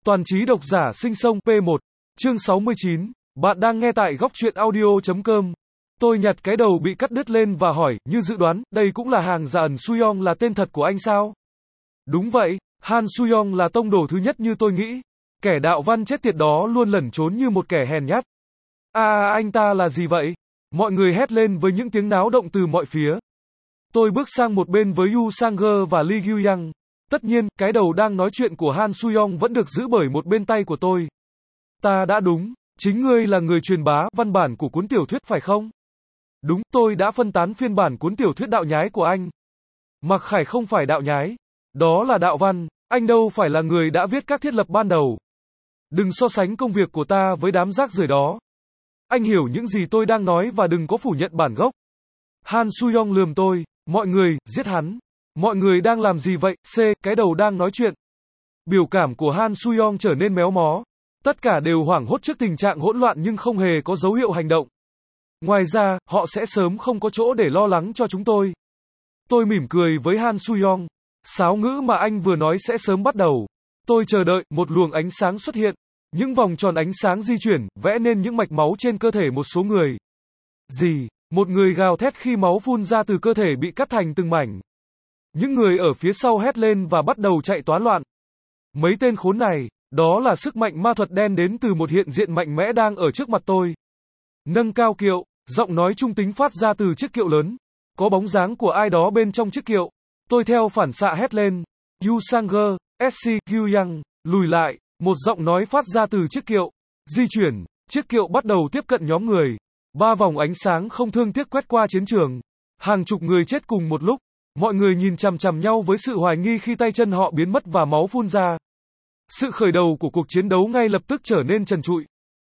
Toàn trí độc giả sinh sông P1, chương 69, bạn đang nghe tại góc truyện audio.com. Tôi nhặt cái đầu bị cắt đứt lên và hỏi, như dự đoán, đây cũng là hàng giả ẩn Suyong là tên thật của anh sao? Đúng vậy, Han Suyong là tông đồ thứ nhất như tôi nghĩ. Kẻ đạo văn chết tiệt đó luôn lẩn trốn như một kẻ hèn nhát. Anh ta là gì vậy? Mọi người hét lên với những tiếng náo động từ mọi phía. Tôi bước sang một bên với Yu Sang-ge và Lee Gyu-yang. Tất nhiên, cái đầu đang nói chuyện của Han Suyong vẫn được giữ bởi một bên tay của tôi. Ta đã đúng, chính ngươi là người truyền bá văn bản của cuốn tiểu thuyết phải không? Đúng, tôi đã phân tán phiên bản cuốn tiểu thuyết đạo nhái của anh. Mặc Khải không phải đạo nhái, đó là đạo văn, anh đâu phải là người đã viết các thiết lập ban đầu. Đừng so sánh công việc của ta với đám rác rưởi đó. Anh hiểu những gì tôi đang nói và đừng có phủ nhận bản gốc. Han Suyong lườm tôi, mọi người, giết hắn. Mọi người đang làm gì vậy? Cái đầu đang nói chuyện. Biểu cảm của Han Suyong trở nên méo mó. Tất cả đều hoảng hốt trước tình trạng hỗn loạn nhưng không hề có dấu hiệu hành động. Ngoài ra, họ sẽ sớm không có chỗ để lo lắng cho chúng tôi. Tôi mỉm cười với Han Suyong. Sáo ngữ mà anh vừa nói sẽ sớm bắt đầu. Tôi chờ đợi, một luồng ánh sáng xuất hiện. Những vòng tròn ánh sáng di chuyển, vẽ nên những mạch máu trên cơ thể một số người. Gì? Một người gào thét khi máu phun ra từ cơ thể bị cắt thành từng mảnh. Những người ở phía sau hét lên và bắt đầu chạy toán loạn. Mấy tên khốn này, đó là sức mạnh ma thuật đen đến từ một hiện diện mạnh mẽ đang ở trước mặt tôi. Nâng cao kiệu, giọng nói trung tính phát ra từ chiếc kiệu lớn. Có bóng dáng của ai đó bên trong chiếc kiệu. Tôi theo phản xạ hét lên. Yu Sang-ge, SC, Gyu-yang, lùi lại. Một giọng nói phát ra từ chiếc kiệu. Di chuyển, chiếc kiệu bắt đầu tiếp cận nhóm người. 3 vòng ánh sáng không thương tiếc quét qua chiến trường. Hàng chục người chết cùng một lúc. Mọi người nhìn chằm chằm nhau với sự hoài nghi khi tay chân họ biến mất và máu phun ra. Sự khởi đầu của cuộc chiến đấu ngay lập tức trở nên trần trụi.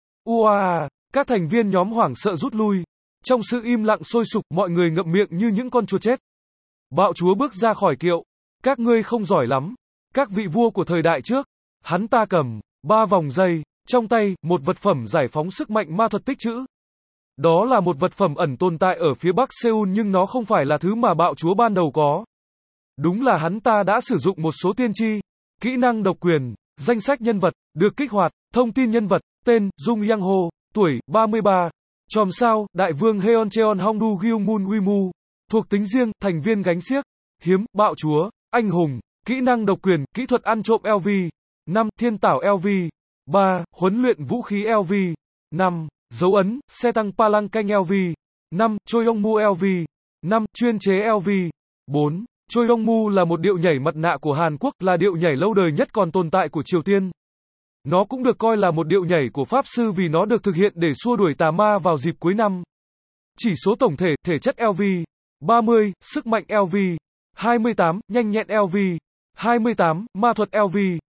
Các thành viên nhóm hoảng sợ rút lui. Trong sự im lặng sôi sục, mọi người ngậm miệng như những con chuột chết. Bạo chúa bước ra khỏi kiệu. Các ngươi không giỏi lắm. Các vị vua của thời đại trước. Hắn ta cầm 3 vòng dây, trong tay, một vật phẩm giải phóng sức mạnh ma thuật tích trữ. Đó là một vật phẩm ẩn tồn tại ở phía bắc Seoul nhưng nó không phải là thứ mà bạo chúa ban đầu có. Đúng là hắn ta đã sử dụng một số tiên tri, kỹ năng độc quyền, danh sách nhân vật, được kích hoạt, thông tin nhân vật, tên, Jung Yang Ho, tuổi, 33, chòm sao, đại vương Heoncheon Hongdu Gyeongmun Wimu, thuộc tính riêng, thành viên gánh xiếc, hiếm, bạo chúa, anh hùng, kỹ năng độc quyền, kỹ thuật ăn trộm LV, 5, thiên tảo LV, 3, huấn luyện vũ khí LV, 5, dấu ấn, xe tăng palang canh LV, 5, Choyongmu LV, 5, chuyên chế LV, 4, Choyongmu là một điệu nhảy mặt nạ của Hàn Quốc, là điệu nhảy lâu đời nhất còn tồn tại của Triều Tiên. Nó cũng được coi là một điệu nhảy của Pháp Sư vì nó được thực hiện để xua đuổi tà ma vào dịp cuối năm. Chỉ số tổng thể, thể chất LV, 30, sức mạnh LV, 28, nhanh nhẹn LV, 28, ma thuật LV,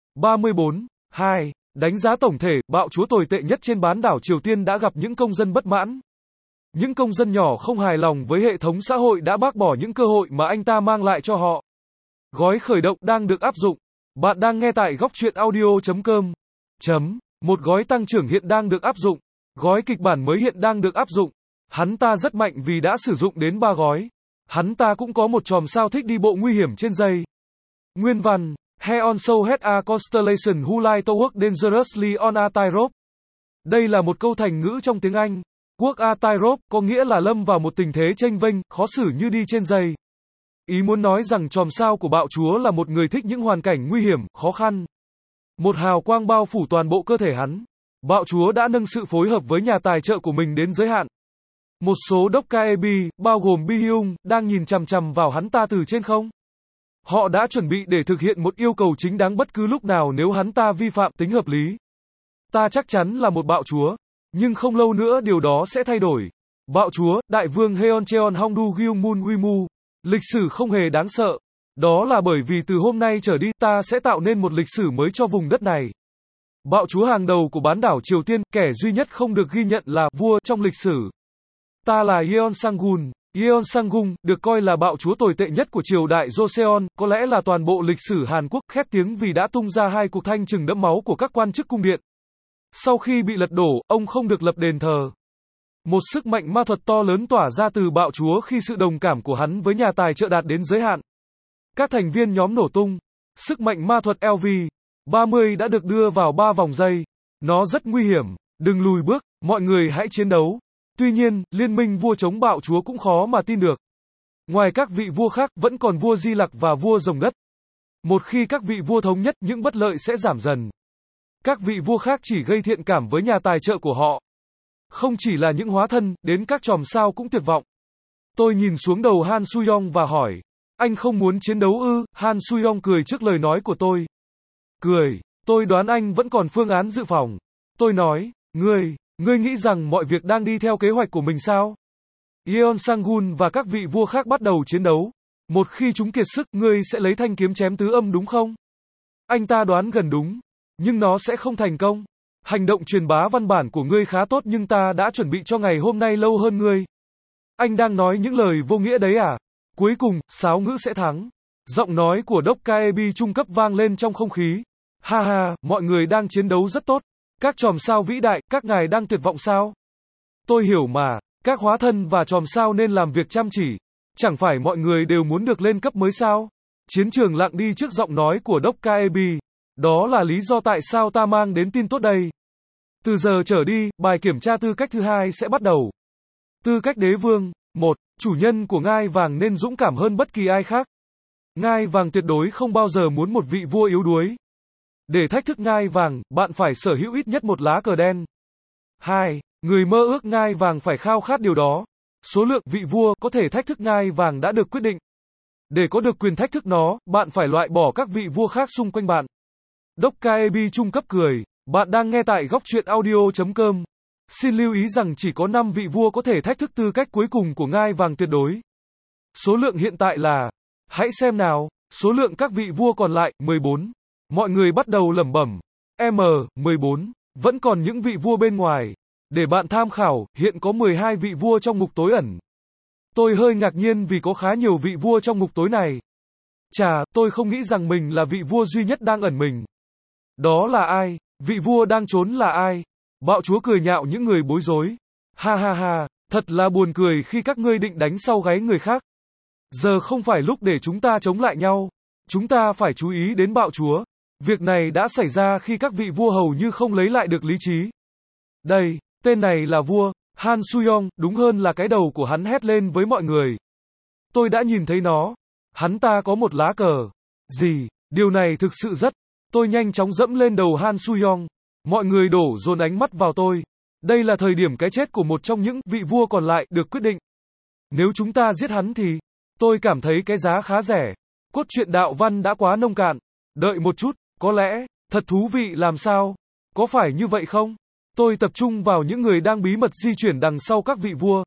34, 2. Đánh giá tổng thể, bạo chúa tồi tệ nhất trên bán đảo Triều Tiên đã gặp những công dân bất mãn. Những công dân nhỏ không hài lòng với hệ thống xã hội đã bác bỏ những cơ hội mà anh ta mang lại cho họ. Gói khởi động đang được áp dụng. Bạn đang nghe tại góc truyện audio.com. Một gói tăng trưởng hiện đang được áp dụng. Gói kịch bản mới hiện đang được áp dụng. Hắn ta rất mạnh vì đã sử dụng đến 3 gói. Hắn ta cũng có một chòm sao thích đi bộ nguy hiểm trên dây. Nguyên văn. Heon so had a constellation who like to work dangerously on a tightrope. Đây là một câu thành ngữ trong tiếng Anh. Work a tightrope có nghĩa là lâm vào một tình thế chênh vênh, khó xử như đi trên dây. Ý muốn nói rằng chòm sao của bạo chúa là một người thích những hoàn cảnh nguy hiểm, khó khăn. Một hào quang bao phủ toàn bộ cơ thể hắn. Bạo chúa đã nâng sự phối hợp với nhà tài trợ của mình đến giới hạn. Một số Dokkaebi, bao gồm Bi Hyung, đang nhìn chằm chằm vào hắn ta từ trên không. Họ đã chuẩn bị để thực hiện một yêu cầu chính đáng bất cứ lúc nào nếu hắn ta vi phạm tính hợp lý. Ta chắc chắn là một bạo chúa, nhưng không lâu nữa điều đó sẽ thay đổi. Bạo chúa, đại vương Heoncheon Hongdu Gyeongmun Wimu. Lịch sử không hề đáng sợ. Đó là bởi vì từ hôm nay trở đi ta sẽ tạo nên một lịch sử mới cho vùng đất này. Bạo chúa hàng đầu của bán đảo Triều Tiên, kẻ duy nhất không được ghi nhận là vua trong lịch sử. Ta là Yeon Sang-gun. Yeon Sang-gun, được coi là bạo chúa tồi tệ nhất của triều đại Joseon, có lẽ là toàn bộ lịch sử Hàn Quốc, khét tiếng vì đã tung ra 2 cuộc thanh trừng đẫm máu của các quan chức cung điện. Sau khi bị lật đổ, ông không được lập đền thờ. Một sức mạnh ma thuật to lớn tỏa ra từ bạo chúa khi sự đồng cảm của hắn với nhà tài trợ đạt đến giới hạn. Các thành viên nhóm nổ tung. Sức mạnh ma thuật LV. 30 đã được đưa vào 3 vòng dây. Nó rất nguy hiểm, đừng lùi bước, mọi người hãy chiến đấu. Tuy nhiên, liên minh vua chống bạo chúa cũng khó mà tin được. Ngoài các vị vua khác, vẫn còn vua Di Lặc và vua Rồng Đất. Một khi các vị vua thống nhất, những bất lợi sẽ giảm dần. Các vị vua khác chỉ gây thiện cảm với nhà tài trợ của họ. Không chỉ là những hóa thân, đến các chòm sao cũng tuyệt vọng. Tôi nhìn xuống đầu Han Suyong và hỏi, anh không muốn chiến đấu ư? Han Suyong cười trước lời nói của tôi. Cười, tôi đoán anh vẫn còn phương án dự phòng. Tôi nói, ngươi nghĩ rằng mọi việc đang đi theo kế hoạch của mình sao? Yeon Sang-gun và các vị vua khác bắt đầu chiến đấu. Một khi chúng kiệt sức, ngươi sẽ lấy thanh kiếm chém tứ âm đúng không? Anh ta đoán gần đúng, nhưng nó sẽ không thành công. Hành động truyền bá văn bản của ngươi khá tốt nhưng ta đã chuẩn bị cho ngày hôm nay lâu hơn ngươi. Anh đang nói những lời vô nghĩa đấy à? Cuối cùng, Sáo Ngữ sẽ thắng. Giọng nói của Đốc Kaebi trung cấp vang lên trong không khí. Ha ha, mọi người đang chiến đấu rất tốt. Các chòm sao vĩ đại, các ngài đang tuyệt vọng sao? Tôi hiểu mà, các hóa thân và chòm sao nên làm việc chăm chỉ. Chẳng phải mọi người đều muốn được lên cấp mới sao? Chiến trường lặng đi trước giọng nói của Đốc Kaebi. Đó là lý do tại sao ta mang đến tin tốt đây. Từ giờ trở đi, bài kiểm tra tư cách thứ 2 sẽ bắt đầu. Tư cách đế vương. 1. Chủ nhân của ngai vàng nên dũng cảm hơn bất kỳ ai khác. Ngai vàng tuyệt đối không bao giờ muốn một vị vua yếu đuối. Để thách thức ngai vàng, bạn phải sở hữu ít nhất một lá cờ đen. 2. Người mơ ước ngai vàng phải khao khát điều đó. Số lượng vị vua có thể thách thức ngai vàng đã được quyết định. Để có được quyền thách thức nó, bạn phải loại bỏ các vị vua khác xung quanh bạn. Đốc Kaebi trung cấp cười. Bạn đang nghe tại góc truyện audio.com. Xin lưu ý rằng chỉ có 5 vị vua có thể thách thức tư cách cuối cùng của ngai vàng tuyệt đối. Số lượng hiện tại là... Hãy xem nào, số lượng các vị vua còn lại, 14. Mọi người bắt đầu lẩm bẩm. 14. Vẫn còn những vị vua bên ngoài. Để bạn tham khảo, hiện có 12 vị vua trong ngục tối ẩn. Tôi hơi ngạc nhiên vì có khá nhiều vị vua trong ngục tối này. Chà, tôi không nghĩ rằng mình là vị vua duy nhất đang ẩn mình. Đó là ai? Vị vua đang trốn là ai? Bạo chúa cười nhạo những người bối rối. Ha ha ha, thật là buồn cười khi các ngươi định đánh sau gáy người khác. Giờ không phải lúc để chúng ta chống lại nhau. Chúng ta phải chú ý đến bạo chúa. Việc này đã xảy ra khi các vị vua hầu như không lấy lại được lý trí. Đây, tên này là vua, Han Suyong, đúng hơn là cái đầu của hắn hét lên với mọi người. Tôi đã nhìn thấy nó. Hắn ta có một lá cờ. Gì, điều này thực sự rất... Tôi nhanh chóng dẫm lên đầu Han Suyong. Mọi người đổ dồn ánh mắt vào tôi. Đây là thời điểm cái chết của một trong những vị vua còn lại được quyết định. Nếu chúng ta giết hắn thì... Tôi cảm thấy cái giá khá rẻ. Cốt truyện đạo văn đã quá nông cạn. Đợi một chút, có lẽ, thật thú vị làm sao? Có phải như vậy không? Tôi tập trung vào những người đang bí mật di chuyển đằng sau các vị vua.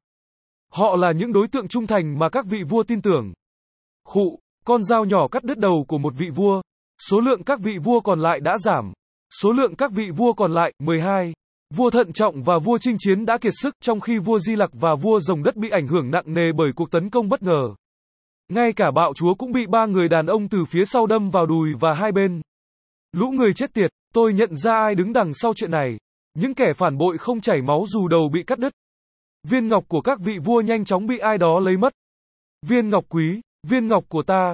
Họ là những đối tượng trung thành mà các vị vua tin tưởng. Khụ, con dao nhỏ cắt đứt đầu của một vị vua. Số lượng các vị vua còn lại đã giảm. Số lượng các vị vua còn lại, 12. Vua Thận Trọng và vua Chinh Chiến đã kiệt sức, trong khi vua Di Lặc và vua Rồng Đất bị ảnh hưởng nặng nề bởi cuộc tấn công bất ngờ. Ngay cả bạo chúa cũng bị 3 người đàn ông từ phía sau đâm vào đùi và hai bên. Lũ người chết tiệt, tôi nhận ra ai đứng đằng sau chuyện này. Những kẻ phản bội không chảy máu dù đầu bị cắt đứt. Viên ngọc của các vị vua nhanh chóng bị ai đó lấy mất. Viên ngọc quý, viên ngọc của ta,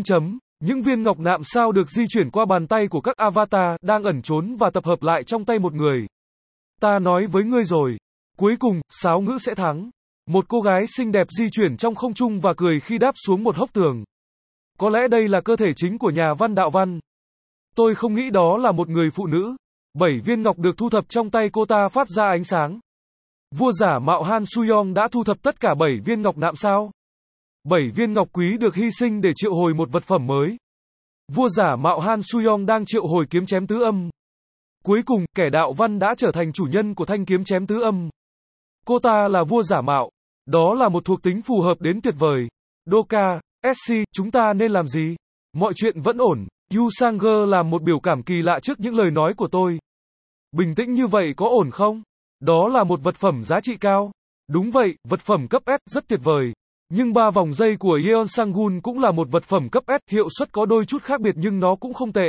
Những viên ngọc nạm sao được di chuyển qua bàn tay của các avatar đang ẩn trốn và tập hợp lại trong tay một người. Ta nói với ngươi rồi. Cuối cùng, Sáo Ngữ sẽ thắng. Một cô gái xinh đẹp di chuyển trong không trung và cười khi đáp xuống một hốc tường. Có lẽ đây là cơ thể chính của nhà văn đạo văn. Tôi không nghĩ đó là một người phụ nữ. 7 viên ngọc được thu thập trong tay cô ta phát ra ánh sáng. Vua giả mạo Han Suyong đã thu thập tất cả 7 viên ngọc nạm sao. 7 viên ngọc quý được hy sinh để triệu hồi một vật phẩm mới. Vua giả mạo Han Suyong đang triệu hồi kiếm chém tứ âm. Cuối cùng, kẻ đạo văn đã trở thành chủ nhân của thanh kiếm chém tứ âm. Cô ta là vua giả mạo. Đó là một thuộc tính phù hợp đến tuyệt vời. Doka, SC, chúng ta nên làm gì? Mọi chuyện vẫn ổn. Yu Sanger làm một biểu cảm kỳ lạ trước những lời nói của tôi. Bình tĩnh như vậy có ổn không? Đó là một vật phẩm giá trị cao. Đúng vậy, vật phẩm cấp S rất tuyệt vời. Nhưng 3 vòng dây của Yeon Sang-gun cũng là một vật phẩm cấp S, hiệu suất có đôi chút khác biệt nhưng nó cũng không tệ.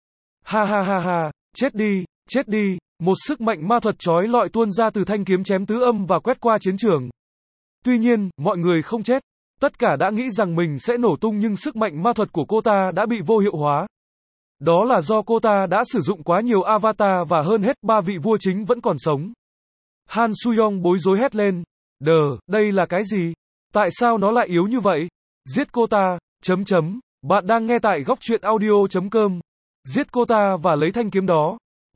Ha ha ha ha, chết đi, một sức mạnh ma thuật chói lọi tuôn ra từ thanh kiếm chém tứ âm và quét qua chiến trường. Tuy nhiên, mọi người không chết. Tất cả đã nghĩ rằng mình sẽ nổ tung nhưng sức mạnh ma thuật của cô ta đã bị vô hiệu hóa. Đó là do cô ta đã sử dụng quá nhiều avatar và hơn hết ba vị vua chính vẫn còn sống. Han Soo-young bối rối hét lên. Đây là cái gì? Tại sao nó lại yếu như vậy? Giết cô ta, Bạn đang nghe tại góc truyện audio.com. Giết cô ta và lấy thanh kiếm đó.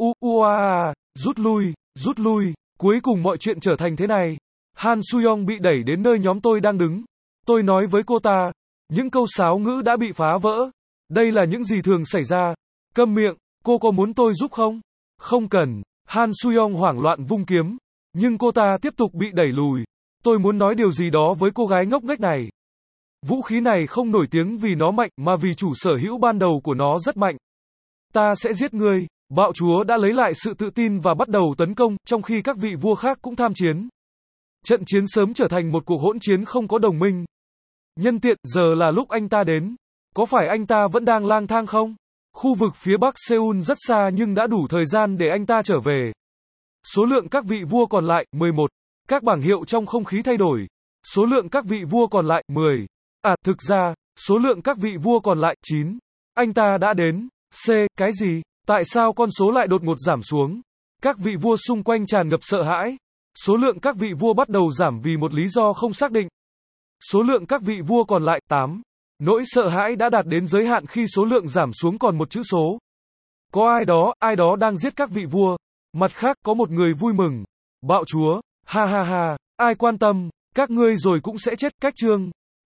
Rút lui. Cuối cùng mọi chuyện trở thành thế này. Han Soo-young bị đẩy đến nơi nhóm tôi đang đứng. Tôi nói với cô ta. Những câu sáo ngữ đã bị phá vỡ. Đây là những gì thường xảy ra. Câm miệng, cô có muốn tôi giúp không? Không cần. Han Soo-young hoảng loạn vung kiếm. Nhưng cô ta tiếp tục bị đẩy lùi. Tôi muốn nói điều gì đó với cô gái ngốc nghếch này. Vũ khí này không nổi tiếng vì nó mạnh mà vì chủ sở hữu ban đầu của nó rất mạnh. Ta sẽ giết ngươi. Bạo chúa đã lấy lại sự tự tin và bắt đầu tấn công, trong khi các vị vua khác cũng tham chiến. Trận chiến sớm trở thành một cuộc hỗn chiến không có đồng minh. Nhân tiện, giờ là lúc anh ta đến. Có phải anh ta vẫn đang lang thang không? Khu vực phía bắc Seoul rất xa nhưng đã đủ thời gian để anh ta trở về. Số lượng các vị vua còn lại, 11. Các bảng hiệu trong không khí thay đổi. Số lượng các vị vua còn lại, 10. Thực ra, số lượng các vị vua còn lại, 9. Anh ta đã đến. Cái gì? Tại sao con số lại đột ngột giảm xuống? Các vị vua xung quanh tràn ngập sợ hãi. Số lượng các vị vua bắt đầu giảm vì một lý do không xác định. Số lượng các vị vua còn lại, 8. Nỗi sợ hãi đã đạt đến giới hạn khi số lượng giảm xuống còn một chữ số. Có ai đó đang giết các vị vua. Mặt khác, có một người vui mừng. Bạo chúa, ha, ai quan tâm, các ngươi rồi cũng sẽ chết, cách chương.